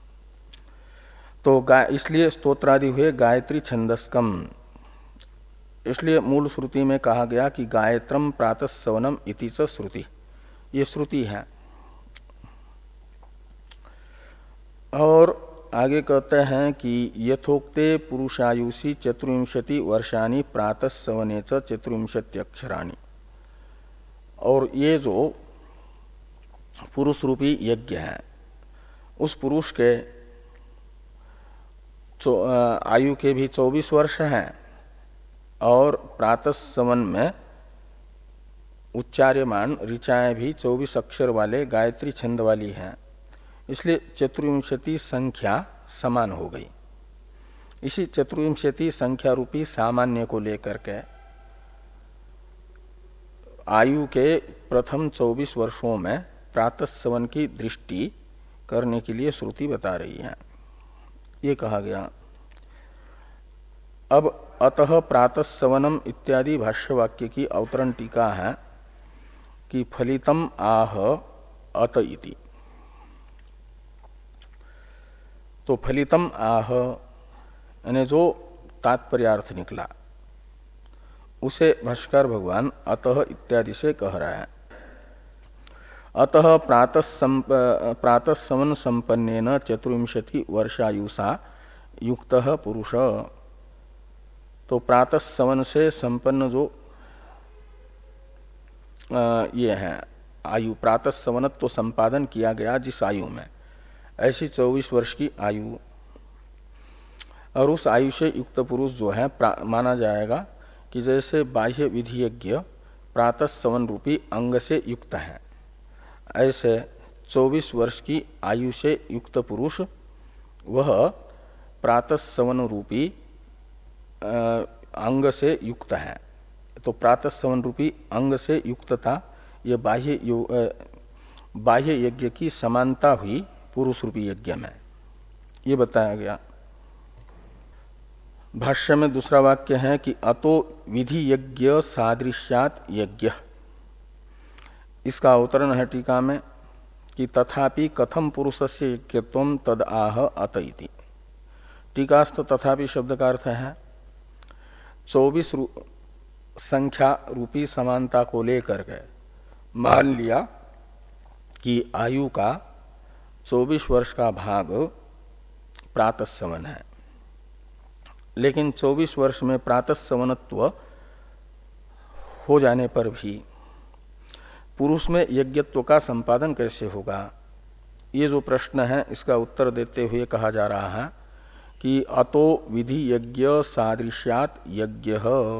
तो इसलिए स्तोत्रादि हुए गायत्री छंदस्कम। इसलिए मूल श्रुति में कहा गया कि गायत्रम प्रातः सवनम इति च श्रुति, ये श्रुति है। और आगे कहते हैं कि यथोक्ते पुरुषायुषी चतुर्विंशति वर्षाणी प्रातः सवने च चतुर्विंशति अक्षराणी। और ये जो पुरुष रूपी यज्ञ है उस पुरुष के आयु के भी चौबीस वर्ष हैं और प्रातः सवन में उच्चार्यमान ऋचाएं भी चौबीस अक्षर वाले गायत्री छंद वाली हैं, इसलिए चतुर्विंशति संख्या समान हो गई। इसी चतुर्विंशति संख्या रूपी सामान्य को लेकर के आयु के प्रथम चौबीस वर्षों में प्रातः सवन की दृष्टि करने के लिए श्रुति बता रही है। ये कहा गया। अब अतः प्रातः सवनम इत्यादि भाष्य वाक्य की अवतरण टीका है कि फलितम आह अत इति। तो फलितम आह यानी जो तात्पर्यार्थ निकला उसे भाष्कर भगवान अतः इत्यादि से कह रहा है। अतः प्रातः संप, प्रातः सवन संपन्नेन चतुर्विंशति वर्षायुषा युक्तः पुरुष। तो प्रातः सवन से संपन्न जो आ, ये है आयु, प्रातः सवनत्व तो संपादन किया गया जिस आयु में, ऐसी चौबीस वर्ष की आयु, और उस आयु से युक्त पुरुष जो है माना जाएगा कि जैसे बाह्य विधि यज्ञ प्रातः सवन रूपी अंग से युक्त है, ऐसे चौबीस वर्ष की आयु से युक्त पुरुष वह प्रातः सवन रूपी अंग से युक्त है। तो प्रातः सवन रूपी अंग से युक्तता ये बाह्य बाह्य यज्ञ की समानता हुई पुरुष रूपी यज्ञ में, ये बताया गया। भाष्य में दूसरा वाक्य है कि अतो विधि यज्ञ सादृश्यात यज्ञ। इसका अवतरण है टीका में कि तथापि कथम पुरुषस्य यज्ञत्वं तद आह अत इति। टीकास्थ तथापि शब्द का अर्थ है चौबीस संख्या रूपी समानता को लेकर के मान लिया कि आयु का चौबीस वर्ष का भाग प्रातः सवन है, लेकिन चौबीस वर्ष में प्रातः सवनत्व हो जाने पर भी पुरुष में यज्ञत्व का संपादन कैसे होगा, ये जो प्रश्न है इसका उत्तर देते हुए कहा जा रहा है कि अतो विधि यज्ञ सादृश्यात यज्ञ।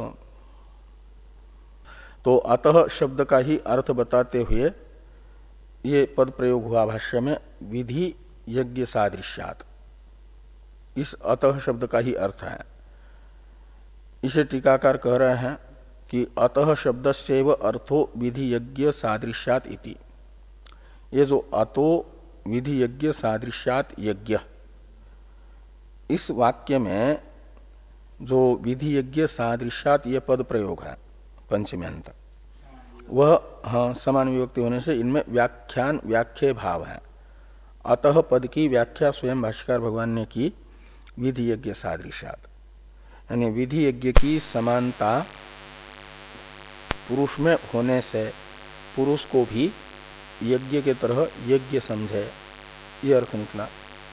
तो अतः शब्द का ही अर्थ बताते हुए ये पद प्रयोग हुआ भाष्य में, विधि यज्ञ सादृश्यात, इस अतः शब्द का ही अर्थ है। इसे टीकाकार कह रहे हैं कि अतः शब्दस्यैव अर्थो विधि यज्ञ सादृश्यात इति। ये जो अतो विधि यज्ञ सादृश्यात यज्ञ, इस वाक्य में जो विधि यज्ञ सादृश्यात ये पद प्रयोग है पंचमी अंत, वह हाँ समान विभक्ति होने से इनमें व्याख्यान व्याख्ये भाव है। अतः पद की व्याख्या स्वयं भाष्यकार भगवान ने की विधि यज्ञ सादृश्यात, यानी विधि यज्ञ की समानता पुरुष में होने से पुरुष को भी यज्ञ के तरह यज्ञ समझे, ये अर्थ निकला।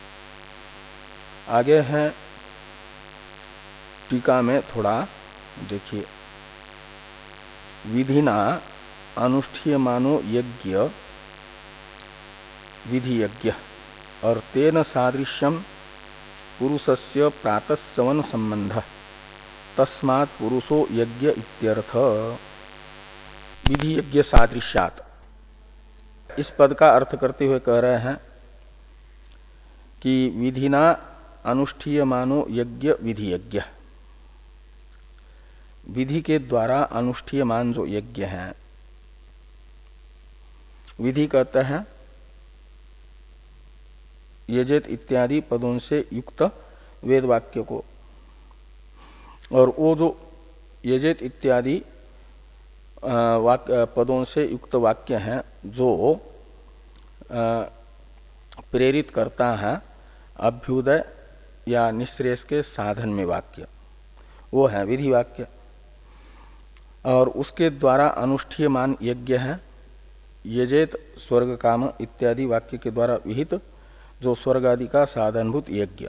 आगे है टीका में थोड़ा देखिए, विधिना अनुष्ठीयमानो यज्ञ विधि यज्ञ और तेन सादृश्यम पुरुषस्य प्रातः सवन संबंध तस्मात् पुरुषो यज्ञ इत्यर्थ। विधि यज्ञ सादृश्यात, इस पद का अर्थ करते हुए कह रहे हैं कि विधिना अनुष्ठीयमानो यज्ञ विधि यज्ञ, विधि के द्वारा अनुष्ठीयमान जो यज्ञ है, विधि कहते हैं यजेत इत्यादि पदों से युक्त वेद वाक्य को, और वो जो यजेत इत्यादि पदों से युक्त वाक्य हैं जो प्रेरित करता है अभ्युदय या निःश्रेयस के साधन में वाक्य, वो है विधि वाक्य। और उसके द्वारा अनुष्ठीयमान यज्ञ है यजेत स्वर्ग काम इत्यादि वाक्य के द्वारा विहित जो स्वर्ग आदि का साधनभूत यज्ञ,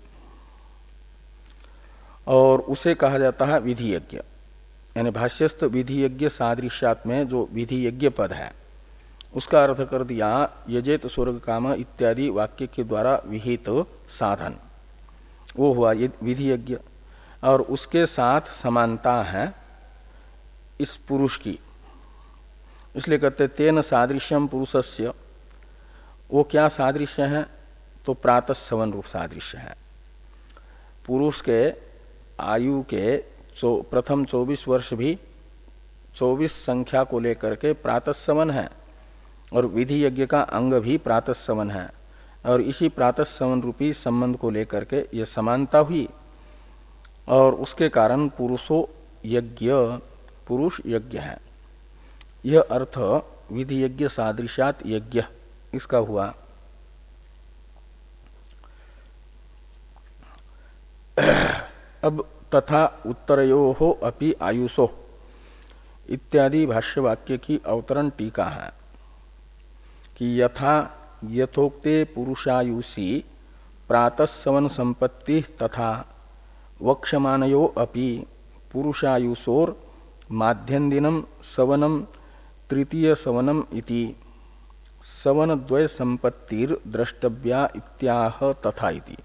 और उसे कहा जाता है विधि यज्ञ। यानी भाष्यस्थ विधि यज्ञ सादृश्यात में जो विधि यज्ञ पद है उसका अर्थ कर दिया यजेत स्वर्ग काम इत्यादि वाक्य के द्वारा विहित साधन, वो हुआ विधि यज्ञ। और उसके साथ समानता है इस पुरुष की, इसलिए कहते तेन सादृश्यम पुरुषस्य। वो क्या सादृश्य है? तो प्रातः सवन रूप सादृश्य है। पुरुष के आयु के चौ, प्रथम चौबीस वर्ष भी चौबीस संख्या को लेकर के प्रातः सवन है, और विधि यज्ञ का अंग भी प्रातः सवन है, और इसी प्रातः सवन रूपी संबंध को लेकर के ये समानता हुई, और उसके कारण पुरुषो यज्ञ, पुरुष यज्ञ है। यह अर्थ विधि यज्ञ सादृश्यात यज्ञ इसका हुआ। अब तथा उत्तरयोः अपि आयुषो इत्यादि भाष्य वाक्य की अवतरण टीका है कि यथा यथोक्ते पुरुषायुषी प्रातः सवन संपत्ति तथा वक्षमानयो अपि पुरुषायुषोर माध्यन्दिनम सवनम तृतीय सवनम इति सवन द्वय संपत्तिर द्रष्टव्या इत्याह तथा इति।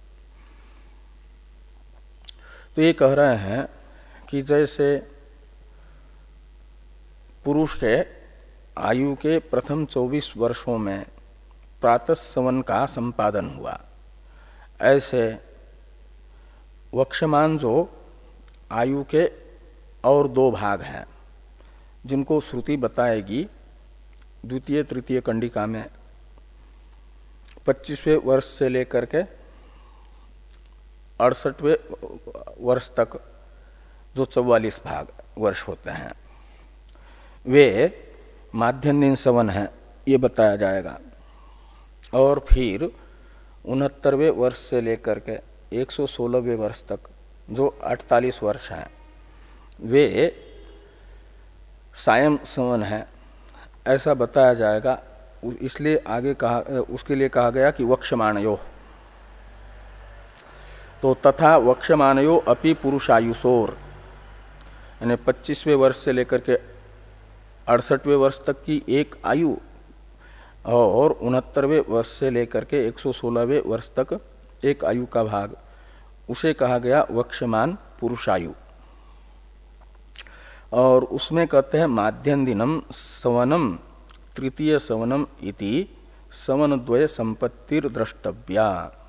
तो ये कह रहे हैं कि जैसे पुरुष के आयु के प्रथम चौबीस वर्षों में प्रातः सवन का संपादन हुआ, ऐसे वक्षमान जो आयु के और दो भाग हैं जिनको श्रुति बताएगी द्वितीय तृतीय कंडिका में, पच्चीसवें वर्ष से लेकर के अड़सठवें वर्ष तक जो चौवालीस भाग वर्ष होते हैं वे माध्यन्दिन सवन है, ये बताया जाएगा। और फिर उनहत्तरवें वर्ष से लेकर के एक सौ सोलहवें वर्ष तक जो अड़तालीस वर्ष हैं वे सायं सवन है, ऐसा बताया जाएगा। इसलिए आगे कहा, उसके लिए कहा गया कि वक्षमाणयो, तो तथा वक्षमानयो अपि पुरुषायुषोर, यानी पच्चीसवें वर्ष से लेकर के अड़सठवें वर्ष तक की एक आयु, और उनहत्तरवें वर्ष से लेकर के एक सौ सोलहवें वर्ष तक एक आयु का भाग, उसे कहा गया वक्षमान पुरुषायु। और उसमें कहते हैं माध्यम दिनम सवनम तृतीय सवनम इति सवन द्वय संपत्तिर द्रष्टव्या।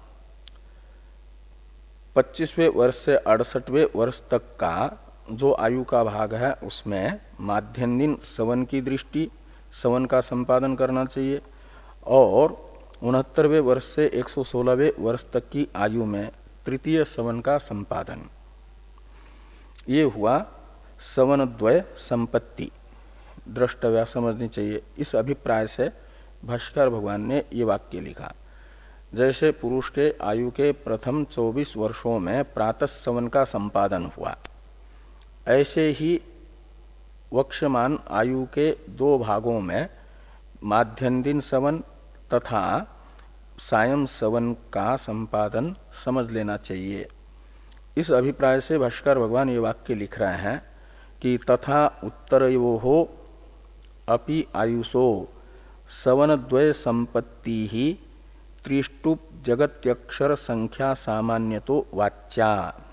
पच्चीसवें वर्ष से अड़सठवें वर्ष तक का जो आयु का भाग है उसमें माध्यम दिन सवन की दृष्टि, सवन का संपादन करना चाहिए, और उनहत्तरवें वर्ष से एक सौ सोलहवें वर्ष तक की आयु में तृतीय सवन का संपादन। ये हुआ सवन द्वय संपत्ति, द्रष्टव्या समझनी चाहिए। इस अभिप्राय से भाष्कर भगवान ने ये वाक्य लिखा, जैसे पुरुष के आयु के प्रथम चौबीस वर्षों में प्रातः सवन का संपादन हुआ, ऐसे ही वक्षमान आयु के दो भागों में माध्यन्दिन सवन तथा सायं सवन का संपादन समझ लेना चाहिए। इस अभिप्राय से भाष्कर भगवान ये वाक्य लिख रहे हैं कि तथा उत्तरयोः अपि आयुषो सवन द्वय संपत्ति ही त्रिष्टुप जगत्यक्षर संख्या सामान्यतो वाच्या।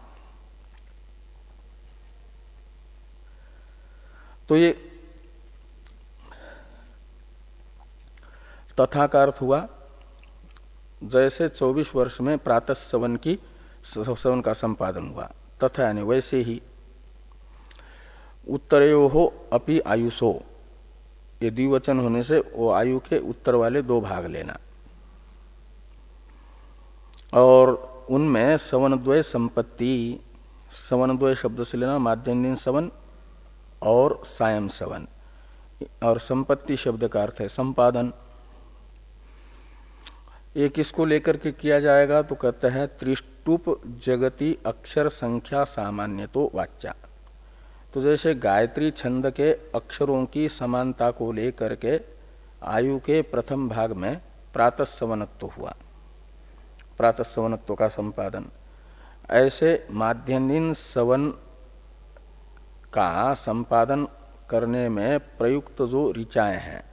तो ये तथा का अर्थ हुआ जैसे चौबीस वर्ष में प्रातः सवन की सवन का संपादन हुआ, तथा यानी वैसे ही उत्तरयोः अपि आयुषो, ये द्विवचन होने से वो आयु के उत्तर वाले दो भाग लेना, और उनमें सवनद्वय संपत्ति, सवनद्वय शब्द से लेना माध्यम दिन सवन और सायं सवन, और संपत्ति शब्द का अर्थ है संपादन। ये किसको लेकर के किया जाएगा? तो कहते हैं त्रिष्टुप जगति अक्षर संख्या सामान्य तो वाच्या। तो जैसे गायत्री छंद के अक्षरों की समानता को लेकर के आयु के प्रथम भाग में प्रातः सवनत्व हुआ, प्रातः सवनत्व का संपादन। ऐसे माध्यन्दिन सवन का संपादन करने में प्रयुक्त जो ऋचाएं हैं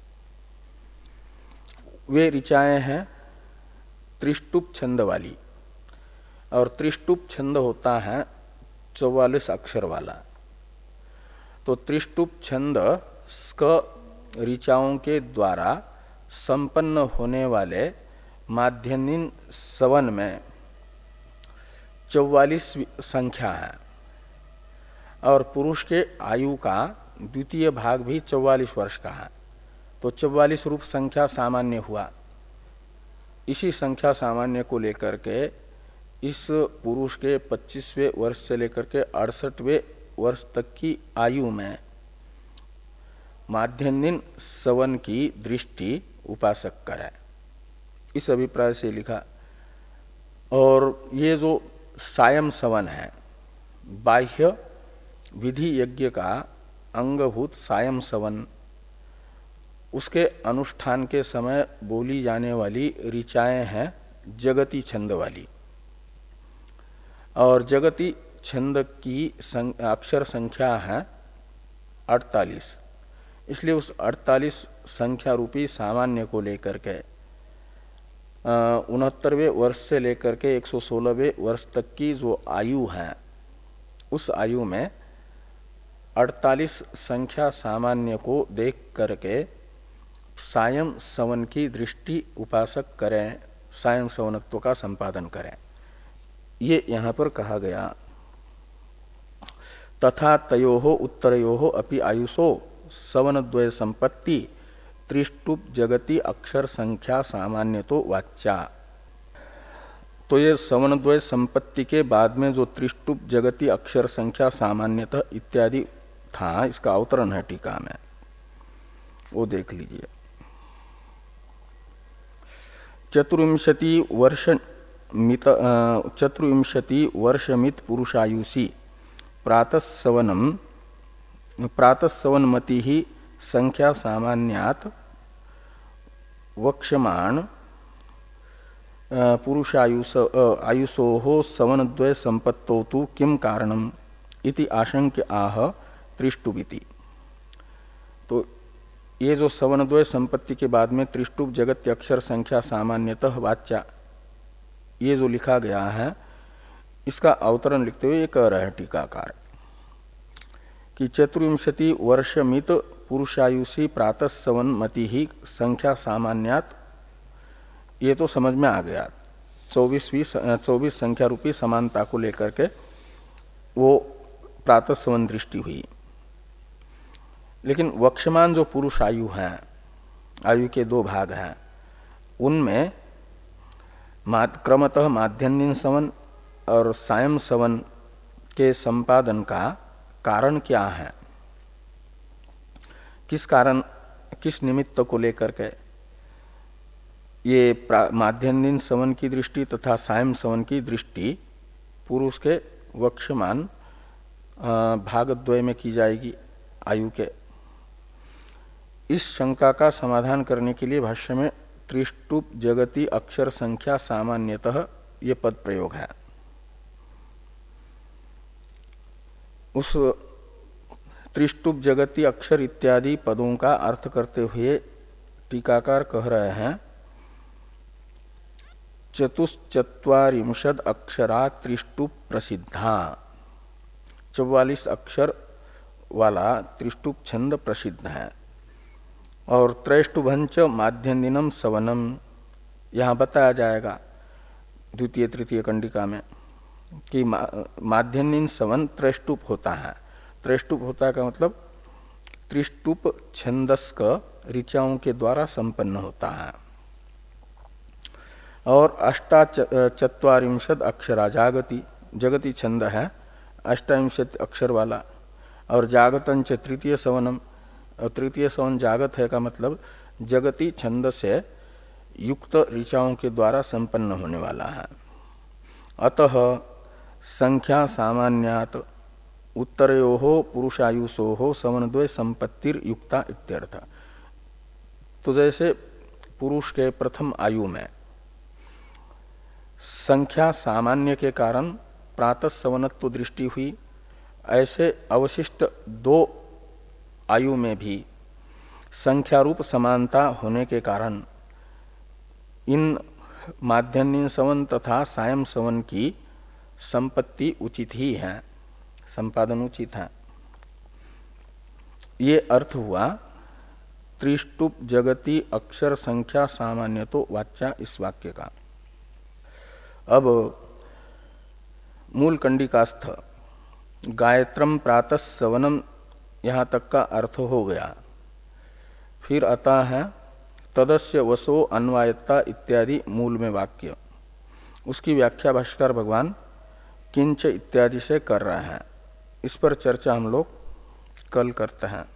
वे ऋचाएं हैं त्रिष्टुप छंद वाली, और त्रिष्टुप छंद होता है चौवालीस अक्षर वाला। तो त्रिष्टुप छंद स्क ऋचाओं के द्वारा संपन्न होने वाले माध्यन्दिन सवन में चौवालीस संख्या है, और पुरुष के आयु का द्वितीय भाग भी चौवालीस वर्ष का है। तो चौवालीस रूप संख्या सामान्य हुआ। इसी संख्या सामान्य को लेकर के इस पुरुष के पच्चीसवें वर्ष से लेकर के अड़सठवें वर्ष तक की आयु में माध्यन्दिन सवन की दृष्टि उपासक करे, इस अभिप्राय से लिखा। और ये जो सायं सवन है, बाह्य विधि यज्ञ का अंगभूत सायं सवन, उसके अनुष्ठान के समय बोली जाने वाली ऋचाएं हैं जगती छंद वाली, और जगती छंद की अक्षर संख्या है अड़तालीस। इसलिए उस अड़तालीस संख्या रूपी सामान्य को लेकर के उनहत्तरवें वर्ष से लेकर के एक सौ सोलहवें वर्ष तक की जो आयु है, उस आयु में अड़तालीस संख्या सामान्य को देख करके सायं सवन की दृष्टि उपासक करें, सायं सवनत्व का संपादन करें। ये यहां पर कहा गया। तथा तयोः उत्तरयोः अपि आयुषो सवनद्वय संपत्ति त्रिष्टुप जगति अक्षर संख्या सामान्य तो वाच्या। तो ये सवनद्वय संपत्ति के बाद में जो त्रिष्टुप जगति अक्षर संख्या सामान्यतः इत्यादि था, इसका अवतरण है टीका में, वो देख लीजिए। चतुर्विंशति वर्ष मित चतुर्विंशति वर्षमित पुरुषायुषी प्रातः सवनम प्रातः सवनमति ही संख्या सामान्यात वक्षमाण पुरुषायुष आयुषो सवनद्वय संपत्तो तु किम कारणम इति आशंक्य आह त्रिष्टुबिति। तो ये जो सवनद्वय संपत्ति के बाद में त्रिष्टुप जगत अक्षर संख्या सामान्यतः वाच्या, ये जो लिखा गया है, इसका अवतरण लिखते हुए ये कह रहे हैं टीकाकार कि चतुर्विंशति वर्षमित पुरुषायुषी प्रातः सवन मति ही संख्या सामान्यात, ये तो समझ में आ गया। चौबीसवीं चौबीस संख्या रूपी समानता को लेकर के वो प्रातः सवन दृष्टि हुई। लेकिन वक्षमान जो पुरुष आयु है, आयु के दो भाग हैं, उनमें क्रमतः माध्यन्दिन सवन और सायं सवन के संपादन का कारण क्या है, किस कारण किस निमित्त को लेकर के ये माध्यन्दिन सवन की दृष्टि तथा सायं सवन की दृष्टि पुरुष के वक्षमान भागद्वय में की जाएगी आयु के। इस शंका का समाधान करने के लिए भाष्य में त्रिष्टुप जगति अक्षर संख्या सामान्यतः ये पद प्रयोग है। उस त्रिष्टुप जगति अक्षर इत्यादि पदों का अर्थ करते हुए टीकाकार कह रहे हैं, चतुश्चत्वारिंशद अक्षरा त्रिष्टुप प्रसिद्धा, चौवालीस अक्षर वाला त्रिष्टुप छंद प्रसिद्ध है। और त्रैष्टुभंच माध्यन्दिनम सवनम, यहाँ बताया जाएगा द्वितीय तृतीय कंडिका में कि माध्यन्दिन सवन त्रैष्टुप होता है। त्रैष्टुप होता है का मतलब त्रिष्टुप छंदस्क ऋचाओं के द्वारा संपन्न होता है। और अष्टा चत्वारिंशद अक्षरा जागति, जगति छंद है अष्टाविंशत अक्षर वाला। और जागतंच तृतीय सवनम, और तृतीय सवन जागत है का मतलब जगति छंद से युक्त ऋचाओं के द्वारा संपन्न होने वाला है। अतः संख्या सामान्यात उत्तरयोः पुरुषायुषोः सवनद्वय संपत्तिर युक्ता इत्यर्थ। तो जैसे पुरुष के प्रथम आयु में संख्या सामान्य के कारण प्रातः सवनत्व दृष्टि हुई, ऐसे अवशिष्ट दो आयु में भी संख्या रूप समानता होने के कारण इन माध्यान्हीन सवन तथा सायं सवन की संपत्ति उचित ही है, संपादन उचित है। ये अर्थ हुआ त्रिष्टुप जगति अक्षर संख्या सामान्य तो वाच्या इस वाक्य का। अब मूल कंडिकास्थ गायत्रम प्रातः सवनम यहां तक का अर्थ हो गया। फिर आता है तदस्य वसो अन्वायत्ता इत्यादि मूल में वाक्य, उसकी व्याख्या भाष्कर भगवान किंच इत्यादि से कर रहे हैं। इस पर चर्चा हम लोग कल करते हैं।